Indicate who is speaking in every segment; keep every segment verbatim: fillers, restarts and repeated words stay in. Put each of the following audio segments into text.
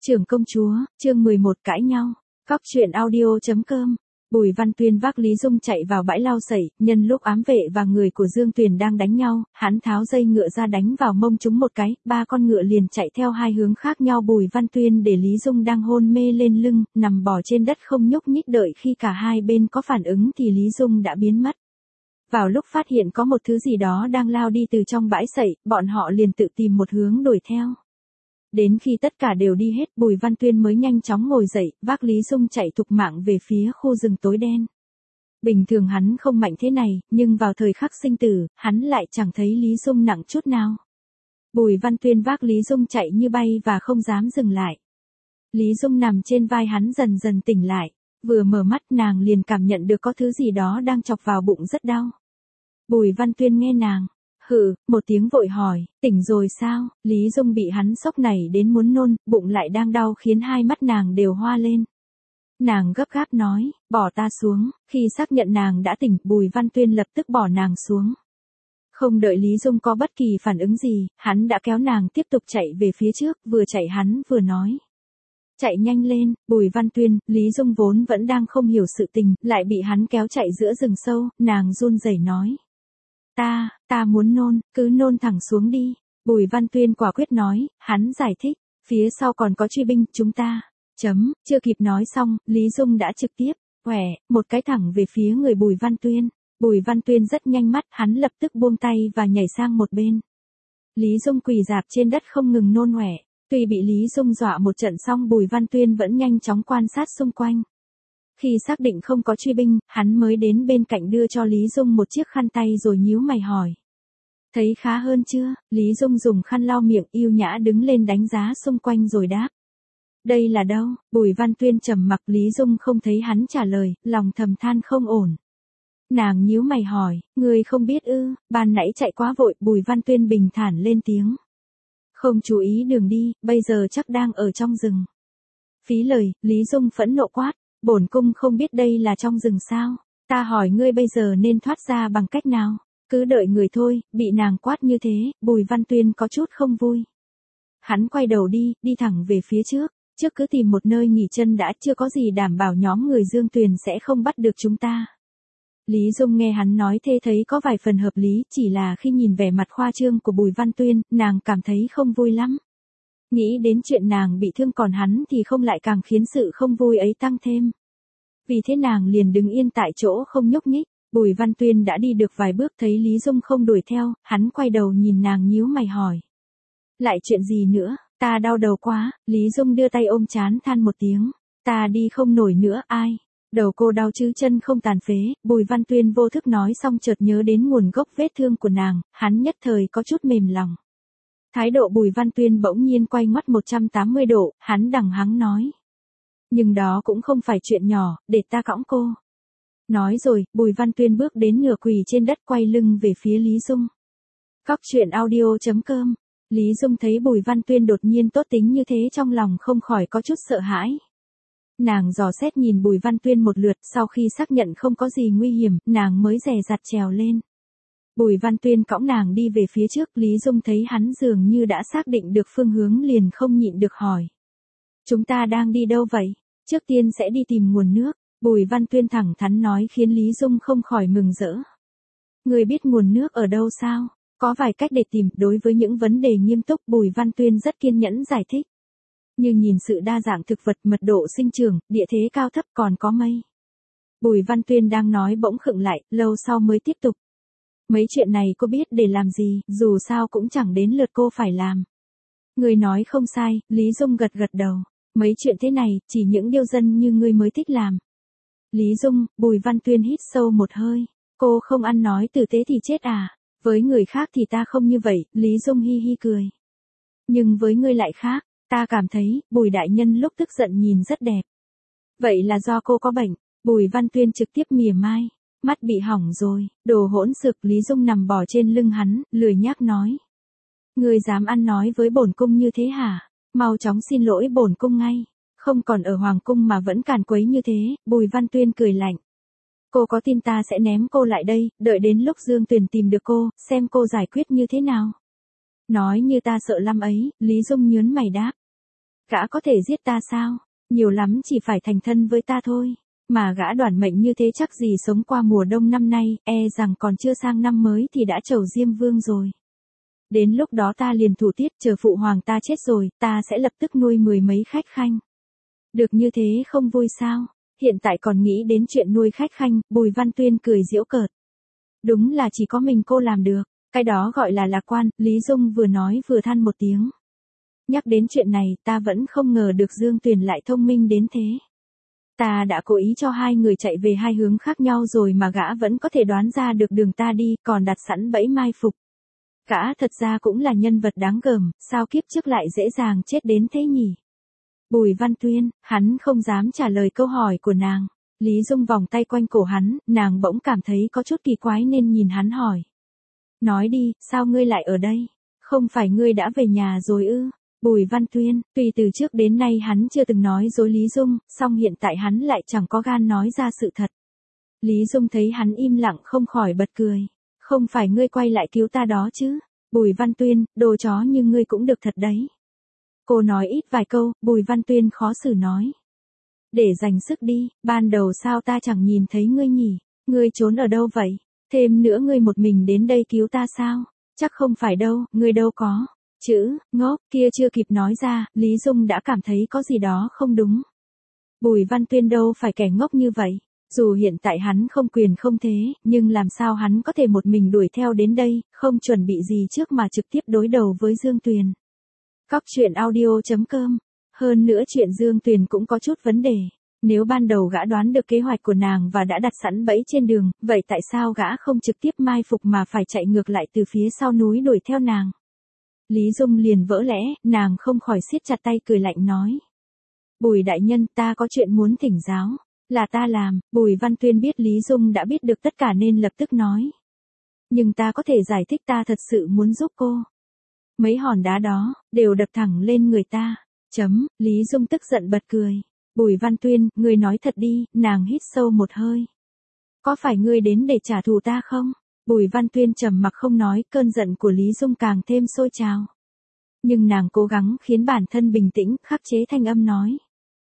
Speaker 1: Trưởng công chúa, chương mười một cãi nhau. Cóc truyện audio.com. Bùi Văn Tuyên vác Lý Dung chạy vào bãi lau sậy, nhân lúc ám vệ và người của Dương Tuyền đang đánh nhau, hắn tháo dây ngựa ra đánh vào mông chúng một cái, ba con ngựa liền chạy theo hai hướng khác nhau. Bùi Văn Tuyên để Lý Dung đang hôn mê lên lưng, nằm bò trên đất không nhúc nhích, đợi khi cả hai bên có phản ứng thì Lý Dung đã biến mất. Vào lúc phát hiện có một thứ gì đó đang lao đi từ trong bãi sậy, bọn họ liền tự tìm một hướng đuổi theo. Đến khi tất cả đều đi hết, Bùi Văn Tuyên mới nhanh chóng ngồi dậy, vác Lý Dung chạy thục mạng về phía khu rừng tối đen. Bình thường hắn không mạnh thế này, nhưng vào thời khắc sinh tử, hắn lại chẳng thấy Lý Dung nặng chút nào. Bùi Văn Tuyên vác Lý Dung chạy như bay và không dám dừng lại. Lý Dung nằm trên vai hắn dần dần tỉnh lại, vừa mở mắt nàng liền cảm nhận được có thứ gì đó đang chọc vào bụng rất đau. Bùi Văn Tuyên nghe nàng hừ, một tiếng vội hỏi, tỉnh rồi sao? Lý Dung bị hắn sốc này đến muốn nôn, bụng lại đang đau khiến hai mắt nàng đều hoa lên. Nàng gấp gáp nói, bỏ ta xuống. Khi xác nhận nàng đã tỉnh, Bùi Văn Tuyên lập tức bỏ nàng xuống. Không đợi Lý Dung có bất kỳ phản ứng gì, hắn đã kéo nàng tiếp tục chạy về phía trước, vừa chạy hắn vừa nói. Chạy nhanh lên. Bùi Văn Tuyên, Lý Dung vốn vẫn đang không hiểu sự tình, lại bị hắn kéo chạy giữa rừng sâu, nàng run rẩy nói. Ta, ta muốn nôn, cứ nôn thẳng xuống đi. Bùi Văn Tuyên quả quyết nói, hắn giải thích, phía sau còn có truy binh, chúng ta, chấm, chưa kịp nói xong, Lý Dung đã trực tiếp, quẻ, một cái thẳng về phía người Bùi Văn Tuyên. Bùi Văn Tuyên rất nhanh mắt, hắn lập tức buông tay và nhảy sang một bên. Lý Dung quỳ rạp trên đất không ngừng nôn ọe. Tuy bị Lý Dung dọa một trận xong, Bùi Văn Tuyên vẫn nhanh chóng quan sát xung quanh. Khi xác định không có truy binh, hắn mới đến bên cạnh đưa cho Lý Dung một chiếc khăn tay rồi nhíu mày hỏi. Thấy khá hơn chưa? Lý Dung dùng khăn lau miệng, yêu nhã đứng lên đánh giá xung quanh rồi đáp. Đây là đâu? Bùi Văn Tuyên trầm mặc. Lý Dung không thấy hắn trả lời, lòng thầm than không ổn. Nàng nhíu mày hỏi, người không biết ư? Ban nãy chạy quá vội. Bùi Văn Tuyên bình thản lên tiếng. Không chú ý đường đi, bây giờ chắc đang ở trong rừng. Phí lời. Lý Dung phẫn nộ quát. Bổn cung không biết đây là trong rừng sao? Ta hỏi ngươi bây giờ nên thoát ra bằng cách nào? Cứ đợi người thôi. Bị nàng quát như thế, Bùi Văn Tuyên có chút không vui. Hắn quay đầu đi, đi thẳng về phía trước. Trước cứ tìm một nơi nghỉ chân đã, chưa có gì đảm bảo nhóm người Dương Tuyền sẽ không bắt được chúng ta. Lý Dung nghe hắn nói thế thấy có vài phần hợp lý, chỉ là khi nhìn vẻ mặt khoa trương của Bùi Văn Tuyên, nàng cảm thấy không vui lắm. Nghĩ đến chuyện nàng bị thương còn hắn thì không lại càng khiến sự không vui ấy tăng thêm. Vì thế nàng liền đứng yên tại chỗ không nhúc nhích. Bùi Văn Tuyên đã đi được vài bước thấy Lý Dung không đuổi theo, hắn quay đầu nhìn nàng nhíu mày hỏi. Lại chuyện gì nữa? Ta đau đầu quá. Lý Dung đưa tay ôm trán than một tiếng. Ta đi không nổi nữa. Ai? Đầu cô đau chứ chân không tàn phế. Bùi Văn Tuyên vô thức nói xong chợt nhớ đến nguồn gốc vết thương của nàng, hắn nhất thời có chút mềm lòng. Thái độ Bùi Văn Tuyên bỗng nhiên quay ngoắt một trăm tám mươi độ, hắn đằng hắng nói. Nhưng đó cũng không phải chuyện nhỏ, để ta cõng cô. Nói rồi, Bùi Văn Tuyên bước đến nửa quỳ trên đất quay lưng về phía Lý Dung. Cóc truyện audio.com. Lý Dung thấy Bùi Văn Tuyên đột nhiên tốt tính như thế trong lòng không khỏi có chút sợ hãi. Nàng dò xét nhìn Bùi Văn Tuyên một lượt, sau khi xác nhận không có gì nguy hiểm, nàng mới dè dặt trèo lên. Bùi Văn Tuyên cõng nàng đi về phía trước, Lý Dung thấy hắn dường như đã xác định được phương hướng liền không nhịn được hỏi. Chúng ta đang đi đâu vậy? Trước tiên sẽ đi tìm nguồn nước. Bùi Văn Tuyên thẳng thắn nói khiến Lý Dung không khỏi mừng rỡ. Người biết nguồn nước ở đâu sao? Có vài cách để tìm, đối với những vấn đề nghiêm túc Bùi Văn Tuyên rất kiên nhẫn giải thích. Như nhìn sự đa dạng thực vật, mật độ sinh trưởng, địa thế cao thấp còn có mây. Bùi Văn Tuyên đang nói bỗng khựng lại, lâu sau mới tiếp tục. Mấy chuyện này cô biết để làm gì, dù sao cũng chẳng đến lượt cô phải làm. Người nói không sai. Lý Dung gật gật đầu. Mấy chuyện thế này, chỉ những điêu dân như ngươi mới thích làm. Lý Dung, Bùi Văn Tuyên hít sâu một hơi. Cô không ăn nói tử tế thì chết à? Với người khác thì ta không như vậy. Lý Dung hi hi cười. Nhưng với ngươi lại khác. Ta cảm thấy, Bùi đại nhân lúc tức giận nhìn rất đẹp. Vậy là do cô có bệnh. Bùi Văn Tuyên trực tiếp mỉa mai. Mắt bị hỏng rồi, đồ hỗn xược. Lý Dung nằm bò trên lưng hắn, lười nhác nói. Ngươi dám ăn nói với bổn cung như thế hả? Mau chóng xin lỗi bổn cung ngay. Không còn ở hoàng cung mà vẫn càn quấy như thế. Bùi Văn Tuyên cười lạnh. Cô có tin ta sẽ ném cô lại đây, đợi đến lúc Dương Tuyền tìm được cô, xem cô giải quyết như thế nào. Nói như ta sợ lắm ấy. Lý Dung nhớn mày đáp. Gã có thể giết ta sao? Nhiều lắm chỉ phải thành thân với ta thôi. Mà gã đoản mệnh như thế chắc gì sống qua mùa đông năm nay, e rằng còn chưa sang năm mới thì đã trầu Diêm Vương rồi. Đến lúc đó ta liền thủ tiết, chờ phụ hoàng ta chết rồi, ta sẽ lập tức nuôi mười mấy khách khanh. Được như thế không vui sao? Hiện tại còn nghĩ đến chuyện nuôi khách khanh, Bùi Văn Tuyên cười giễu cợt. Đúng là chỉ có mình cô làm được, cái đó gọi là lạc quan, Lý Dung vừa nói vừa than một tiếng. Nhắc đến chuyện này, ta vẫn không ngờ được Dương Tuyền lại thông minh đến thế. Ta đã cố ý cho hai người chạy về hai hướng khác nhau rồi mà gã vẫn có thể đoán ra được đường ta đi, còn đặt sẵn bẫy mai phục. Gã thật ra cũng là nhân vật đáng gờm, sao kiếp trước lại dễ dàng chết đến thế nhỉ? Bùi Văn Tuyên, hắn không dám trả lời câu hỏi của nàng. Lý Dung vòng tay quanh cổ hắn, nàng bỗng cảm thấy có chút kỳ quái nên nhìn hắn hỏi. Nói đi, sao ngươi lại ở đây? Không phải ngươi đã về nhà rồi ư? Bùi Văn Tuyên, tuy từ trước đến nay hắn chưa từng nói dối Lý Dung, song hiện tại hắn lại chẳng có gan nói ra sự thật. Lý Dung thấy hắn im lặng không khỏi bật cười. Không phải ngươi quay lại cứu ta đó chứ? Bùi Văn Tuyên, đồ chó như ngươi cũng được thật đấy. Cô nói ít vài câu, Bùi Văn Tuyên khó xử nói. Để dành sức đi, ban đầu sao ta chẳng nhìn thấy ngươi nhỉ? Ngươi trốn ở đâu vậy? Thêm nữa ngươi một mình đến đây cứu ta sao? Chắc không phải đâu, ngươi đâu có. Chữ, ngốc, kia chưa kịp nói ra, Lý Dung đã cảm thấy có gì đó không đúng. Bùi Văn Tuyên đâu phải kẻ ngốc như vậy. Dù hiện tại hắn không quyền không thế, nhưng làm sao hắn có thể một mình đuổi theo đến đây, không chuẩn bị gì trước mà trực tiếp đối đầu với Dương Tuyền. Cóc truyện audio chấm com. Hơn nữa chuyện Dương Tuyền cũng có chút vấn đề. Nếu ban đầu gã đoán được kế hoạch của nàng và đã đặt sẵn bẫy trên đường, vậy tại sao gã không trực tiếp mai phục mà phải chạy ngược lại từ phía sau núi đuổi theo nàng? Lý Dung liền vỡ lẽ, nàng không khỏi siết chặt tay cười lạnh nói. Bùi đại nhân, ta có chuyện muốn thỉnh giáo. Là ta làm, Bùi Văn Tuyên biết Lý Dung đã biết được tất cả nên lập tức nói. Nhưng ta có thể giải thích, ta thật sự muốn giúp cô. Mấy hòn đá đó, đều đập thẳng lên người ta. Chấm, Lý Dung tức giận bật cười. Bùi Văn Tuyên, ngươi nói thật đi, nàng hít sâu một hơi. Có phải ngươi đến để trả thù ta không? Bùi Văn Tuyên trầm mặc không nói, cơn giận của Lý Dung càng thêm sôi trào. Nhưng nàng cố gắng khiến bản thân bình tĩnh, khắc chế thanh âm nói.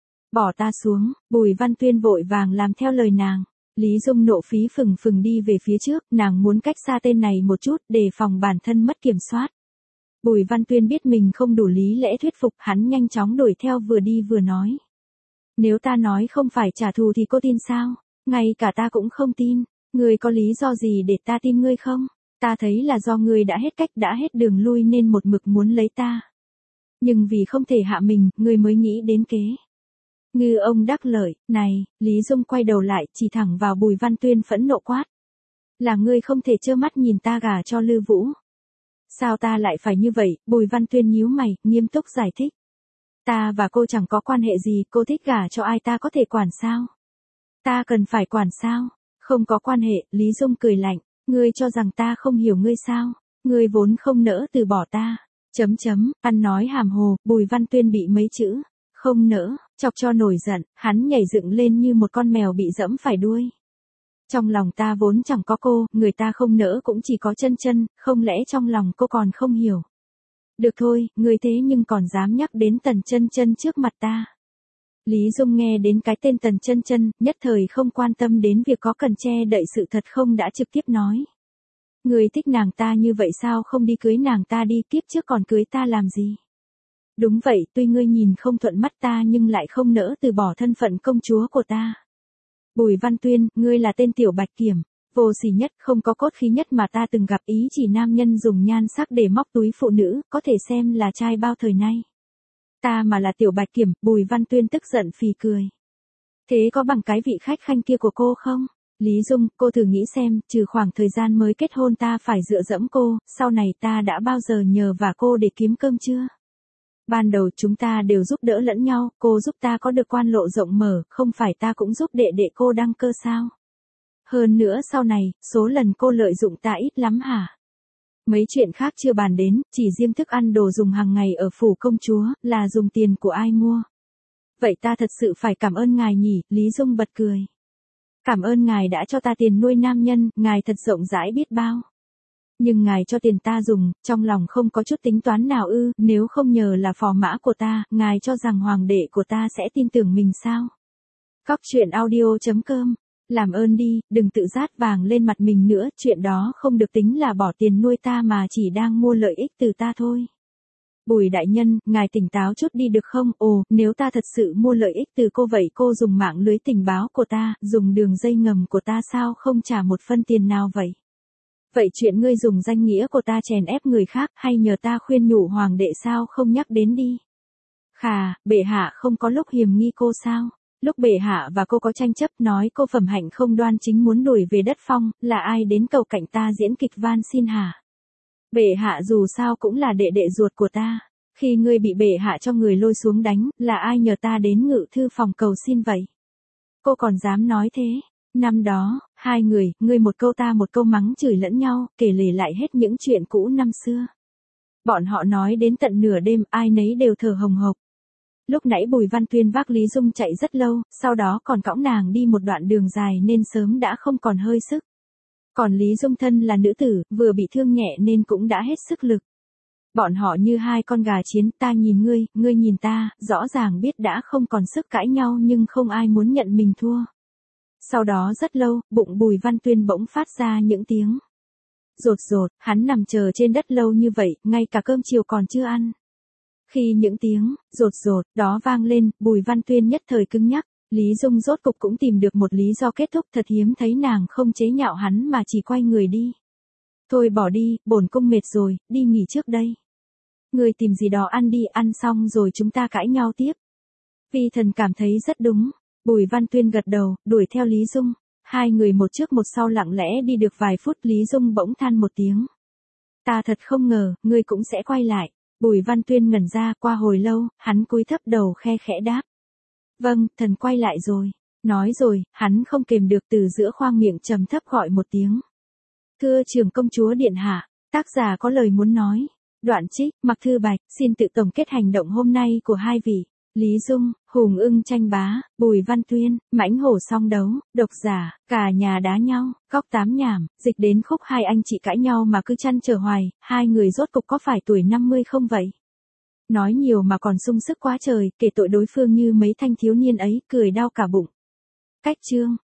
Speaker 1: Bỏ ta xuống, Bùi Văn Tuyên vội vàng làm theo lời nàng. Lý Dung nộ phí phừng phừng đi về phía trước, nàng muốn cách xa tên này một chút, để phòng bản thân mất kiểm soát. Bùi Văn Tuyên biết mình không đủ lý lẽ thuyết phục, hắn nhanh chóng đuổi theo vừa đi vừa nói. Nếu ta nói không phải trả thù thì cô tin sao? Ngay cả ta cũng không tin. Ngươi có lý do gì để ta tin ngươi không? Ta thấy là do ngươi đã hết cách, đã hết đường lui nên một mực muốn lấy ta. Nhưng vì không thể hạ mình, ngươi mới nghĩ đến kế. Ngư ông đắc lợi, này, Lý Dung quay đầu lại, chỉ thẳng vào Bùi Văn Tuyên phẫn nộ quát. Là ngươi không thể trơ mắt nhìn ta gả cho Lư Vũ. Sao ta lại phải như vậy? Bùi Văn Tuyên nhíu mày, nghiêm túc giải thích. Ta và cô chẳng có quan hệ gì, cô thích gả cho ai ta có thể quản sao? Ta cần phải quản sao? Không có quan hệ, Lý Dung cười lạnh. Ngươi cho rằng ta không hiểu ngươi sao? Ngươi vốn không nỡ từ bỏ ta. Chấm chấm, ăn nói hàm hồ, Bùi Văn Tuyên bị mấy chữ. Không nỡ, chọc cho nổi giận, hắn nhảy dựng lên như một con mèo bị dẫm phải đuôi. Trong lòng ta vốn chẳng có cô, người ta không nỡ cũng chỉ có Chân Chân, không lẽ trong lòng cô còn không hiểu? Được thôi, ngươi thế nhưng còn dám nhắc đến Tần Chân Chân trước mặt ta. Lý Dung nghe đến cái tên Tần Chân Chân, nhất thời không quan tâm đến việc có cần che đậy sự thật không đã trực tiếp nói. Ngươi thích nàng ta như vậy sao không đi cưới nàng ta đi, kiếp trước còn cưới ta làm gì? Đúng vậy, tuy ngươi nhìn không thuận mắt ta nhưng lại không nỡ từ bỏ thân phận công chúa của ta. Bùi Văn Tuyên, ngươi là tên tiểu bạch kiểm, vô sỉ nhất, không có cốt khí nhất mà ta từng gặp, ý chỉ nam nhân dùng nhan sắc để móc túi phụ nữ, có thể xem là trai bao thời nay. Ta mà là tiểu bạch kiểm, Bùi Văn Tuyên tức giận phì cười. Thế có bằng cái vị khách khanh kia của cô không? Lý Dung, cô thử nghĩ xem, trừ khoảng thời gian mới kết hôn ta phải dựa dẫm cô, sau này ta đã bao giờ nhờ vả cô để kiếm cơm chưa? Ban đầu chúng ta đều giúp đỡ lẫn nhau, cô giúp ta có được quan lộ rộng mở, không phải ta cũng giúp đệ đệ cô đăng cơ sao? Hơn nữa sau này, số lần cô lợi dụng ta ít lắm hả? Mấy chuyện khác chưa bàn đến, chỉ riêng thức ăn đồ dùng hàng ngày ở phủ công chúa, là dùng tiền của ai mua? Vậy ta thật sự phải cảm ơn ngài nhỉ, Lý Dung bật cười. Cảm ơn ngài đã cho ta tiền nuôi nam nhân, ngài thật rộng rãi biết bao. Nhưng ngài cho tiền ta dùng, trong lòng không có chút tính toán nào ư, nếu không nhờ là phò mã của ta, ngài cho rằng hoàng đệ của ta sẽ tin tưởng mình sao? Cóc truyện audio.com. Làm ơn đi, đừng tự rát vàng lên mặt mình nữa, chuyện đó không được tính là bỏ tiền nuôi ta mà chỉ đang mua lợi ích từ ta thôi. Bùi đại nhân, ngài tỉnh táo chút đi được không? Ồ, nếu ta thật sự mua lợi ích từ cô vậy cô dùng mạng lưới tình báo của ta, dùng đường dây ngầm của ta sao không trả một phân tiền nào vậy? Vậy chuyện ngươi dùng danh nghĩa của ta chèn ép người khác hay nhờ ta khuyên nhủ hoàng đệ sao không nhắc đến đi? Khà, bệ hạ không có lúc hiềm nghi cô sao? Lúc bệ hạ và cô có tranh chấp nói cô phẩm hạnh không đoan chính muốn đuổi về đất phong, là ai đến cầu cạnh ta diễn kịch van xin hả? Bệ hạ dù sao cũng là đệ đệ ruột của ta. Khi ngươi bị bệ hạ cho người lôi xuống đánh, là ai nhờ ta đến ngự thư phòng cầu xin vậy? Cô còn dám nói thế? Năm đó, hai người, ngươi một câu ta một câu mắng chửi lẫn nhau, kể lể lại hết những chuyện cũ năm xưa. Bọn họ nói đến tận nửa đêm, ai nấy đều thở hồng hộc. Lúc nãy Bùi Văn Tuyên vác Lý Dung chạy rất lâu, sau đó còn cõng nàng đi một đoạn đường dài nên sớm đã không còn hơi sức. Còn Lý Dung thân là nữ tử, vừa bị thương nhẹ nên cũng đã hết sức lực. Bọn họ như hai con gà chiến, ta nhìn ngươi, ngươi nhìn ta, rõ ràng biết đã không còn sức cãi nhau nhưng không ai muốn nhận mình thua. Sau đó rất lâu, bụng Bùi Văn Tuyên bỗng phát ra những tiếng rột rột, hắn nằm chờ trên đất lâu như vậy, ngay cả cơm chiều còn chưa ăn. Khi những tiếng rột rột đó vang lên, Bùi Văn Tuyên nhất thời cứng nhắc, Lý Dung rốt cục cũng tìm được một lý do kết thúc, thật hiếm thấy nàng không chế nhạo hắn mà chỉ quay người đi. Thôi bỏ đi, bổn cung mệt rồi, đi nghỉ trước đây. Người tìm gì đó ăn đi, ăn xong rồi chúng ta cãi nhau tiếp. Phi thần cảm thấy rất đúng. Bùi Văn Tuyên gật đầu, đuổi theo Lý Dung. Hai người một trước một sau lặng lẽ đi được vài phút, Lý Dung bỗng than một tiếng. Ta thật không ngờ, ngươi cũng sẽ quay lại. Bùi Văn Tuyên ngẩn ra, qua hồi lâu, hắn cúi thấp đầu khe khẽ đáp. Vâng, thần quay lại rồi. Nói rồi, hắn không kềm được từ giữa khoang miệng trầm thấp gọi một tiếng. Thưa trưởng công chúa điện hạ, tác giả có lời muốn nói. Đoạn trích, Mặc Thư Bạch, xin tự tổng kết hành động hôm nay của hai vị. Lý Dung, Hùng Ưng tranh bá, Bùi Văn Tuyên, Mãnh Hổ song đấu, độc giả, cả nhà đá nhau, Cóc tám nhảm, dịch đến khúc hai anh chị cãi nhau mà cứ chăn trở hoài, hai người rốt cục có phải tuổi năm mươi không vậy? Nói nhiều mà còn sung sức quá trời, kể tội đối phương như mấy thanh thiếu niên ấy, cười đau cả bụng. Cách chương.